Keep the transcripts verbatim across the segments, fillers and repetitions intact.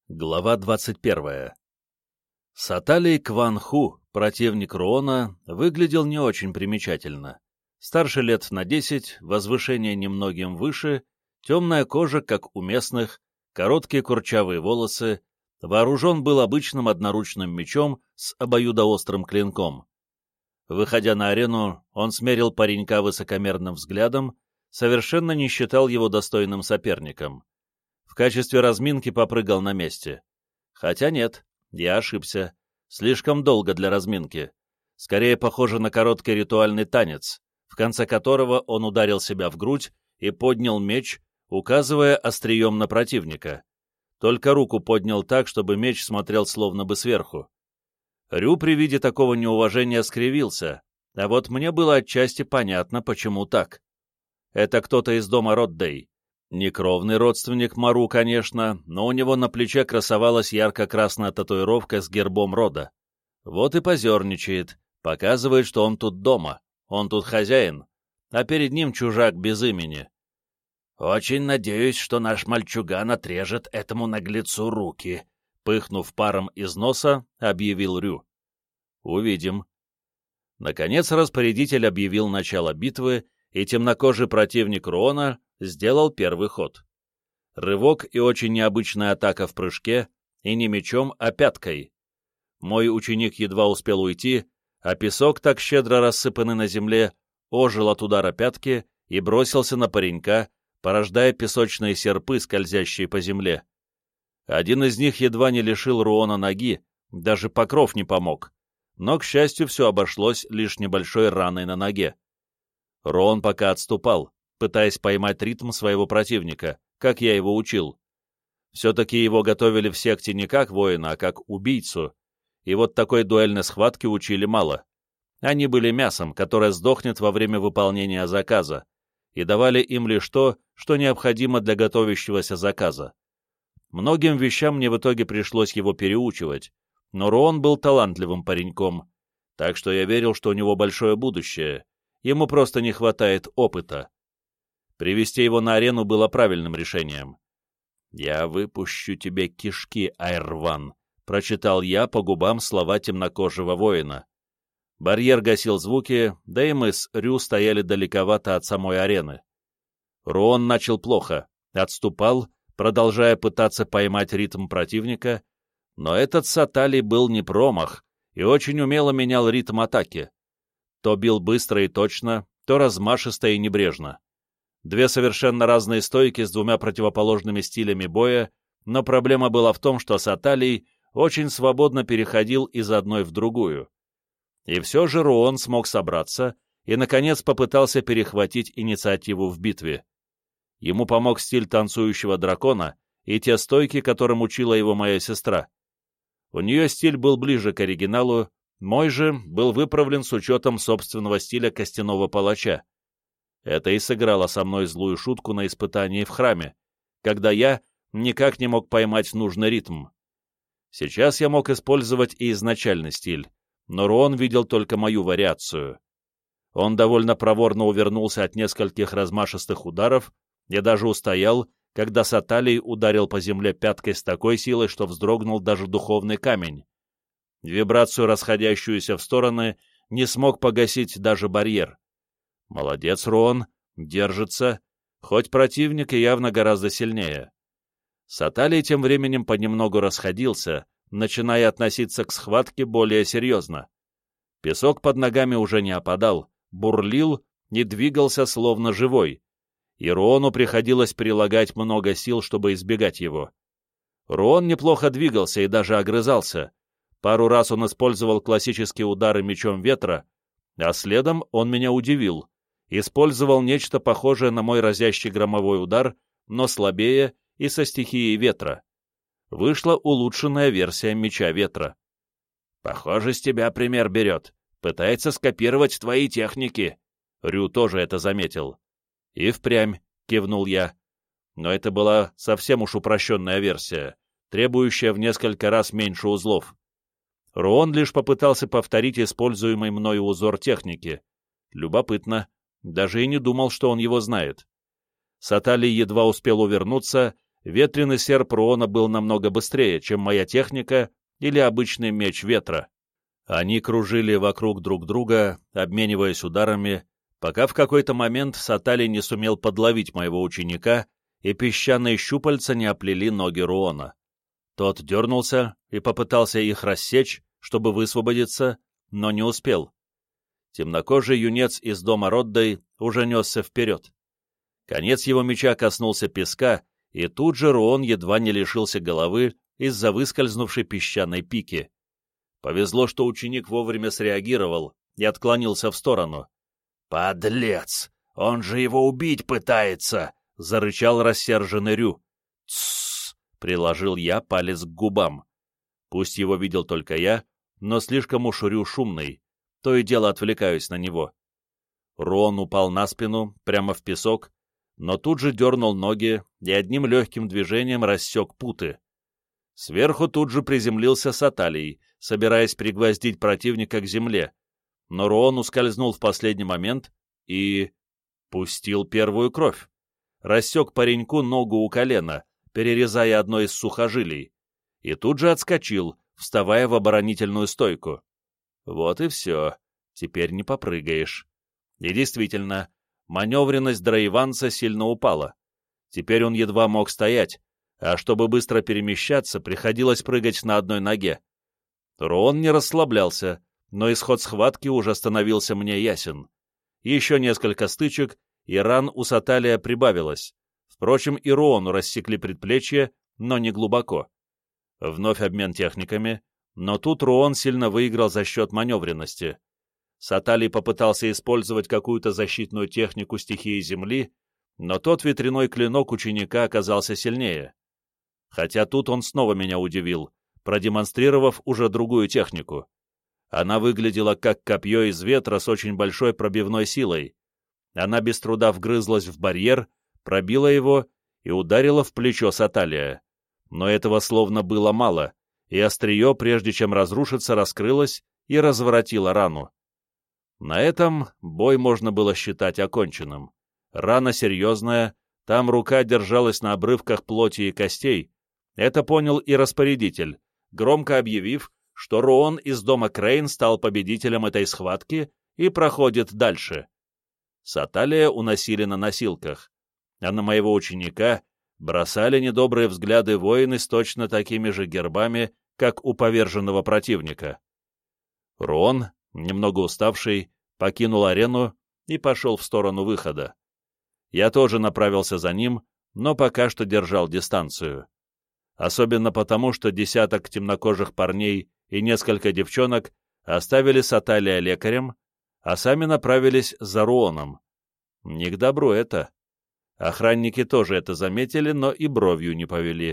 Глава двадцать первая. Саталий Кван Ху, противник Руона, выглядел не очень примечательно. Старше лет на десять, возвышение немногим выше, темная кожа, как у местных, короткие курчавые волосы, вооружен был обычным одноручным мечом с обоюдоострым клинком. Выходя на арену, он смерил паренька высокомерным взглядом, совершенно не считал его достойным соперником. В качестве разминки попрыгал на месте. Хотя нет, я ошибся. Слишком долго для разминки. Скорее похоже на короткий ритуальный танец, в конце которого он ударил себя в грудь и поднял меч, указывая острием на противника. Только руку поднял так, чтобы меч смотрел словно бы сверху. Рю при виде такого неуважения скривился, а вот мне было отчасти понятно, почему так. Это кто-то из дома Роддей. Не кровный родственник Мару, конечно, но у него на плече красовалась ярко-красная татуировка с гербом рода. Вот и позерничает, показывает, что он тут дома, он тут хозяин, а перед ним чужак без имени. «Очень надеюсь, что наш мальчуган отрежет этому наглецу руки», — пыхнув паром из носа, объявил Рю. «Увидим». Наконец распорядитель объявил начало битвы, и темнокожий противник Руона сделал первый ход. Рывок и очень необычная атака в прыжке, и не мечом, а пяткой. Мой ученик едва успел уйти, а песок, так щедро рассыпанный на земле, ожил от удара пятки и бросился на паренька, порождая песочные серпы, скользящие по земле. Один из них едва не лишил Руона ноги, даже покров не помог, но, к счастью, все обошлось лишь небольшой раной на ноге. Руон пока отступал, пытаясь поймать ритм своего противника, как я его учил. Все-таки его готовили в секте не как воина, а как убийцу, и вот такой дуэльной схватки учили мало. Они были мясом, которое сдохнет во время выполнения заказа, и давали им лишь то, что необходимо для готовящегося заказа. Многим вещам мне в итоге пришлось его переучивать, но Руон был талантливым пареньком, так что я верил, что у него большое будущее, ему просто не хватает опыта. Привести его на арену было правильным решением. «Я выпущу тебе кишки, Айрван», — прочитал я по губам слова темнокожего воина. Барьер гасил звуки, да и мы с Рю стояли далековато от самой арены. Руон начал плохо, отступал, продолжая пытаться поймать ритм противника, но этот Саталий был не промах и очень умело менял ритм атаки. То бил быстро и точно, то размашисто и небрежно. Две совершенно разные стойки с двумя противоположными стилями боя, но проблема была в том, что Саталий очень свободно переходил из одной в другую. И все же Руон смог собраться и, наконец, попытался перехватить инициативу в битве. Ему помог стиль танцующего дракона и те стойки, которым учила его моя сестра. У нее стиль был ближе к оригиналу, мой же был выправлен с учетом собственного стиля костяного палача. Это и сыграло со мной злую шутку на испытании в храме, когда я никак не мог поймать нужный ритм. Сейчас я мог использовать и изначальный стиль, но Руон видел только мою вариацию. Он довольно проворно увернулся от нескольких размашистых ударов и даже устоял, когда Саталий ударил по земле пяткой с такой силой, что вздрогнул даже духовный камень. Вибрацию, расходящуюся в стороны, не смог погасить даже барьер. Молодец, Руон, держится, хоть противник и явно гораздо сильнее. Саталий тем временем понемногу расходился, начиная относиться к схватке более серьезно. Песок под ногами уже не опадал, бурлил и двигался словно живой, и Руону приходилось прилагать много сил, чтобы избегать его. Руон неплохо двигался и даже огрызался. Пару раз он использовал классические удары мечом ветра, а следом он меня удивил. Использовал нечто похожее на мой разящий громовой удар, но слабее и со стихией ветра. Вышла улучшенная версия меча ветра. «Похоже, с тебя пример берет. Пытается скопировать твои техники». Рю тоже это заметил. «И впрямь», — кивнул я. Но это была совсем уж упрощенная версия, требующая в несколько раз меньше узлов. Руон лишь попытался повторить используемый мною узор техники. Любопытно. Даже и не думал, что он его знает. Саталий едва успел увернуться, ветреный серп Руона был намного быстрее, чем моя техника или обычный меч ветра. Они кружили вокруг друг друга, обмениваясь ударами, пока в какой-то момент Саталий не сумел подловить моего ученика, и песчаные щупальца не оплели ноги Руона. Тот дернулся и попытался их рассечь, чтобы высвободиться, но не успел. Темнокожий юнец из дома Роддой уже несся вперед. Конец его меча коснулся песка, и тут же Руон едва не лишился головы из-за выскользнувшей песчаной пики. Повезло, что ученик вовремя среагировал и отклонился в сторону. «Подлец! Он же его убить пытается!» — зарычал рассерженный Рю. «Тссс!» — приложил я палец к губам. Пусть его видел только я, но слишком уж Рю шумный, то и дело отвлекаюсь на него. Руон упал на спину, прямо в песок, но тут же дернул ноги и одним легким движением рассек путы. Сверху тут же приземлился Саталий, собираясь пригвоздить противника к земле, но Руон ускользнул в последний момент и... пустил первую кровь. Рассек пареньку ногу у колена, перерезая одно из сухожилий, и тут же отскочил, вставая в оборонительную стойку. Вот и все, теперь не попрыгаешь. И действительно, маневренность драиванца сильно упала. Теперь он едва мог стоять, а чтобы быстро перемещаться, приходилось прыгать на одной ноге. Руон не расслаблялся, но исход схватки уже становился мне ясен. Еще несколько стычек, и ран у Саталия прибавилось. Впрочем, и Руону рассекли предплечье, но не глубоко. Вновь обмен техниками, но тут Руон сильно выиграл за счет маневренности. Саталий попытался использовать какую-то защитную технику стихии Земли, но тот ветряной клинок ученика оказался сильнее. Хотя тут он снова меня удивил, продемонстрировав уже другую технику. Она выглядела как копье из ветра с очень большой пробивной силой. Она без труда вгрызлась в барьер, пробила его и ударила в плечо Саталия. Но этого словно было мало, и острие, прежде чем разрушиться, раскрылось и разворотило рану. На этом бой можно было считать оконченным. Рана серьезная, там рука держалась на обрывках плоти и костей. Это понял и распорядитель, громко объявив, что Руон из дома Крейн стал победителем этой схватки и проходит дальше. Саталия уносили на носилках, а на моего ученика бросали недобрые взгляды воины с точно такими же гербами, как у поверженного противника. Руон, немного уставший, покинул арену и пошел в сторону выхода. Я тоже направился за ним, но пока что держал дистанцию. Особенно потому, что десяток темнокожих парней и несколько девчонок оставили Саталия лекарем, а сами направились за Руоном. Не к добру это. Охранники тоже это заметили, но и бровью не повели.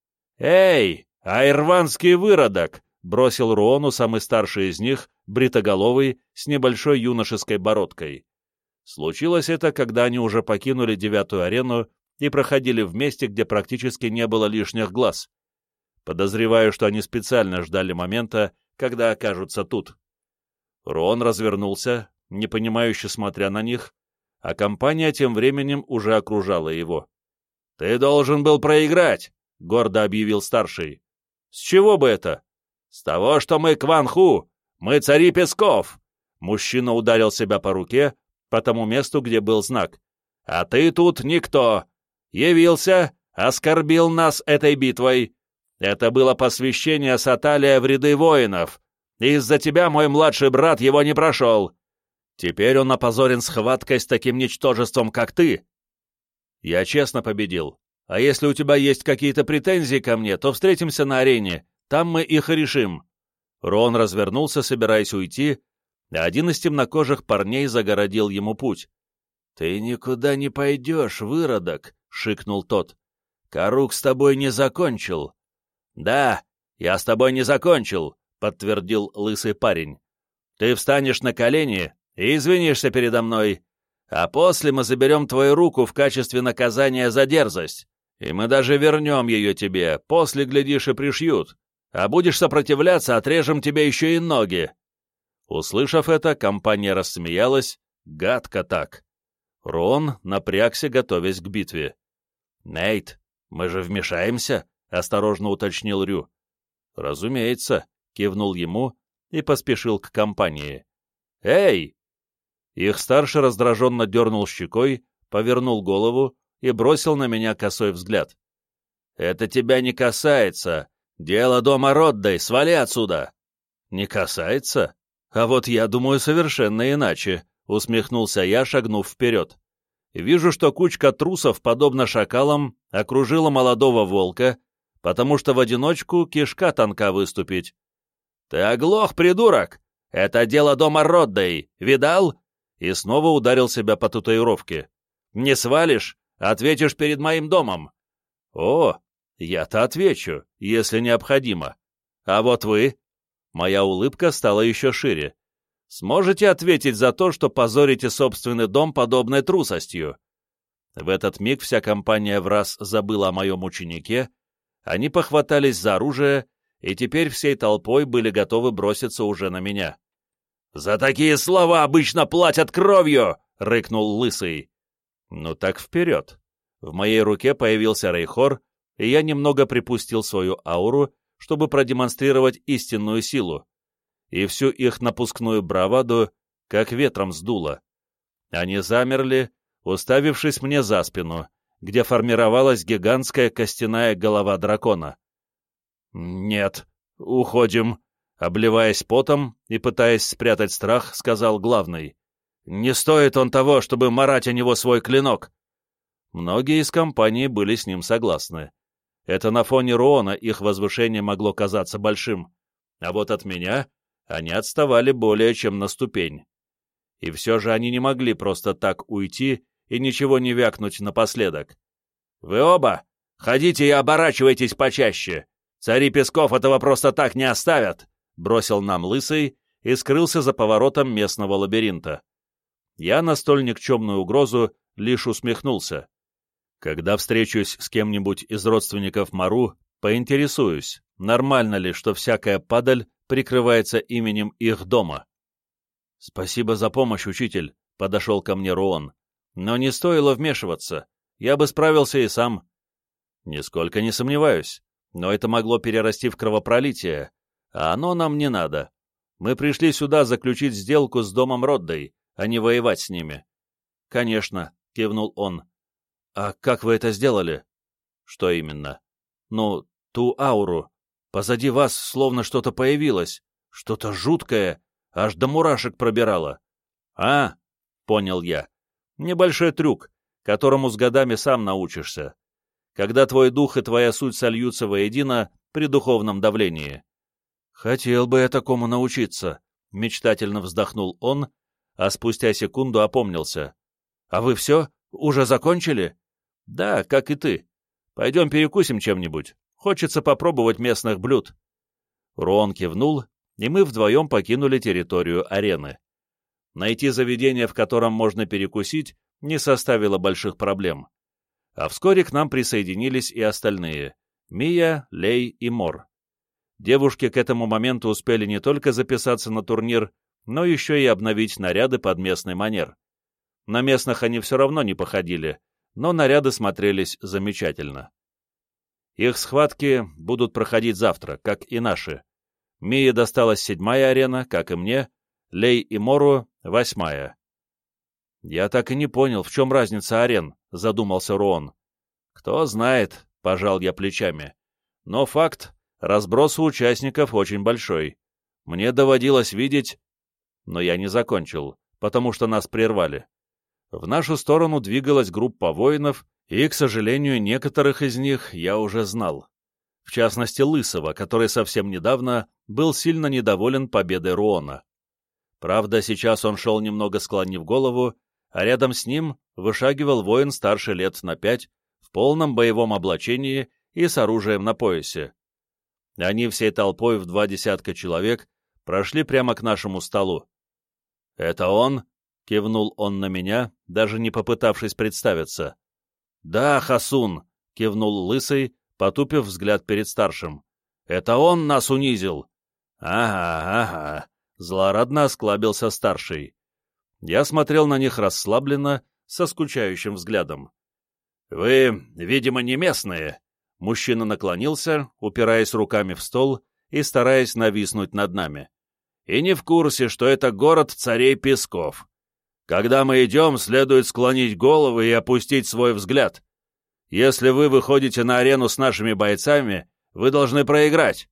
«Эй, айрванский выродок!» — бросил Руону самый старший из них, бритоголовый, с небольшой юношеской бородкой. Случилось это, когда они уже покинули девятую арену и проходили в месте, где практически не было лишних глаз. Подозреваю, что они специально ждали момента, когда окажутся тут. Руон развернулся, непонимающе смотря на них, а компания тем временем уже окружала его. «Ты должен был проиграть!» — гордо объявил старший. «С чего бы это?» «С того, что мы Кван-Ху! Мы цари песков!» Мужчина ударил себя по руке, по тому месту, где был знак. «А ты тут никто! Явился, оскорбил нас этой битвой! Это было посвящение Саталия в ряды воинов! Из-за тебя мой младший брат его не прошел! Теперь он опозорен схваткой с таким ничтожеством, как ты!» «Я честно победил. А если у тебя есть какие-то претензии ко мне, то встретимся на арене, там мы их и решим». Рон развернулся, собираясь уйти, а один из темнокожих парней загородил ему путь. «Ты никуда не пойдешь, выродок!» — шикнул тот. «Карук с тобой не закончил». «Да, я с тобой не закончил», — подтвердил лысый парень. «Ты встанешь на колени и извинишься передо мной, а после мы заберем твою руку в качестве наказания за дерзость, и мы даже вернем ее тебе, после, глядишь, и пришьют, а будешь сопротивляться, отрежем тебе еще и ноги». Услышав это, компания рассмеялась, гадко так. Рон напрягся, готовясь к битве. «Нейт, «Мы же вмешаемся?» — осторожно уточнил Рю. «Разумеется», — кивнул ему и поспешил к компании. «Эй!» Их старший раздраженно дернул щекой, повернул голову и бросил на меня косой взгляд. «Это тебя не касается. Дело дома Роддай, свали отсюда!» «Не касается? А вот я думаю совершенно иначе», — усмехнулся я, шагнув вперед. «Вижу, что кучка трусов, подобно шакалам, окружила молодого волка, потому что в одиночку кишка тонка выступить». «Ты оглох, придурок! Это дело дома Роддай, видал?» И снова ударил себя по татуировке. «Не свалишь, ответишь перед моим домом». «О, я-то отвечу, если необходимо. А вот вы...» Моя улыбка стала еще шире. «Сможете ответить за то, что позорите собственный дом подобной трусостью?» В этот миг вся компания враз забыла о моем ученике, они похватались за оружие и теперь всей толпой были готовы броситься уже на меня. «За такие слова обычно платят кровью!» — рыкнул Лысый. «Ну так вперед!» В моей руке появился Рейхор, и я немного припустил свою ауру, чтобы продемонстрировать истинную силу, и всю их напускную браваду как ветром сдуло. Они замерли, уставившись мне за спину, где формировалась гигантская костяная голова дракона. «Нет, уходим», — обливаясь потом и пытаясь спрятать страх, сказал главный. «Не стоит он того, чтобы марать о него свой клинок». Многие из компании были с ним согласны. Это на фоне Роона их возвышение могло казаться большим, а вот от меня они отставали более чем на ступень. И все же они не могли просто так уйти и ничего не вякнуть напоследок. «Вы оба ходите и оборачивайтесь почаще! Цари Песков этого просто так не оставят!» — бросил нам Лысый и скрылся за поворотом местного лабиринта. Я на столь никчемную угрозу лишь усмехнулся. Когда встречусь с кем-нибудь из родственников Мару, поинтересуюсь, нормально ли, что всякая падаль прикрывается именем их дома. «Спасибо за помощь, учитель», — подошел ко мне Роон. «Но не стоило вмешиваться. Я бы справился и сам». «Нисколько не сомневаюсь. Но это могло перерасти в кровопролитие, а оно нам не надо. Мы пришли сюда заключить сделку с домом Роддай, а не воевать с ними». «Конечно», — кивнул он. «А как вы это сделали?» «Что именно?» «Ну, ту ауру. Позади вас словно что-то появилось, что-то жуткое, аж до мурашек пробирало». «А, — понял я, — небольшой трюк, которому с годами сам научишься, когда твой дух и твоя суть сольются воедино при духовном давлении». «Хотел бы я такому научиться», — мечтательно вздохнул он, а спустя секунду опомнился. «А вы все? Уже закончили?» «Да, как и ты. Пойдем перекусим чем-нибудь. Хочется попробовать местных блюд». Роон кивнул, и мы вдвоем покинули территорию арены. Найти заведение, в котором можно перекусить, не составило больших проблем. А вскоре к нам присоединились и остальные — Мия, Лей и Мор. Девушки к этому моменту успели не только записаться на турнир, но еще и обновить наряды под местный манер. На местных они все равно не походили, но наряды смотрелись замечательно. Их схватки будут проходить завтра, как и наши. Мии досталась седьмая арена, как и мне, Лей и Мору — восьмая. «Я так и не понял, в чем разница арен», — задумался Роон. «Кто знает», — пожал я плечами. «Но факт, разброс у участников очень большой. Мне доводилось видеть...» Но я не закончил, потому что нас прервали. В нашу сторону двигалась группа воинов, и, к сожалению, некоторых из них я уже знал. В частности, Лысого, который совсем недавно был сильно недоволен победой Роона. Правда, сейчас он шел немного склонив голову, а рядом с ним вышагивал воин старше лет на пять, в полном боевом облачении и с оружием на поясе. Они всей толпой в два десятка человек прошли прямо к нашему столу. «Это он?» — кивнул он на меня, даже не попытавшись представиться. «Да, Хасун!» — кивнул Лысый, потупив взгляд перед старшим. «Это он нас унизил!» «Ага, ага!» — злорадно осклабился старший. Я смотрел на них расслабленно, со скучающим взглядом. «Вы, видимо, не местные». Мужчина наклонился, упираясь руками в стол и стараясь нависнуть над нами. «И не в курсе, что это город царей песков. Когда мы идем, следует склонить головы и опустить свой взгляд. Если вы выходите на арену с нашими бойцами, вы должны проиграть».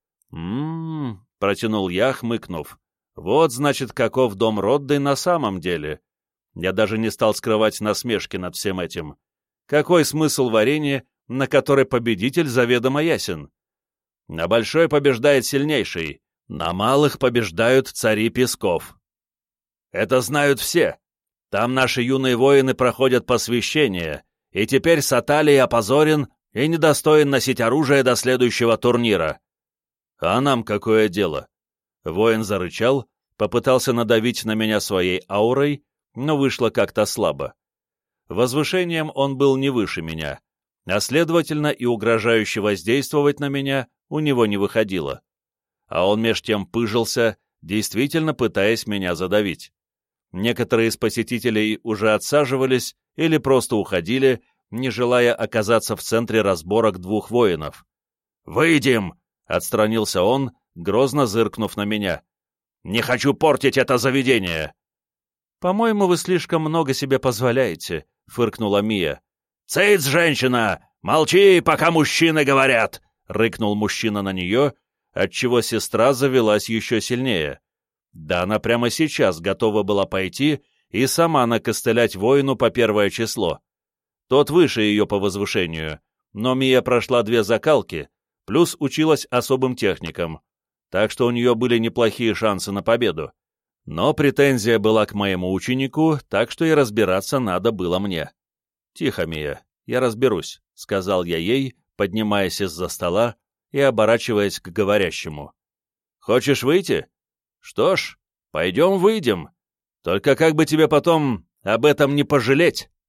«М-м-м», протянул я, хмыкнув. «Вот, значит, каков дом Родды на самом деле». Я даже не стал скрывать насмешки над всем этим. Какой смысл в арене, на которой победитель заведомо ясен? На большой побеждает сильнейший, на малых побеждают цари песков. Это знают все. Там наши юные воины проходят посвящение, и теперь Саталий опозорен и недостоин носить оружие до следующего турнира. А нам какое дело? Воин зарычал, попытался надавить на меня своей аурой, но вышло как-то слабо. Возвышением он был не выше меня, а следовательно и угрожающе воздействовать на меня у него не выходило. А он меж тем пыжился, действительно пытаясь меня задавить. Некоторые из посетителей уже отсаживались или просто уходили, не желая оказаться в центре разборок двух воинов. «Выйдем!» — отстранился он, грозно зыркнув на меня. «Не хочу портить это заведение!» «По-моему, вы слишком много себе позволяете», — фыркнула Мия. «Цыц, женщина! Молчи, пока мужчины говорят!» — рыкнул мужчина на нее, отчего сестра завелась еще сильнее. Да она прямо сейчас готова была пойти и сама накостылять воину по первое число. Тот выше ее по возвышению, но Мия прошла две закалки, плюс училась особым техникам, так что у нее были неплохие шансы на победу. Но претензия была к моему ученику, так что и разбираться надо было мне. «Тихо, Мия, я разберусь», — сказал я ей, поднимаясь из-за стола и оборачиваясь к говорящему. «Хочешь выйти? Что ж, пойдем выйдем. Только как бы тебе потом об этом не пожалеть».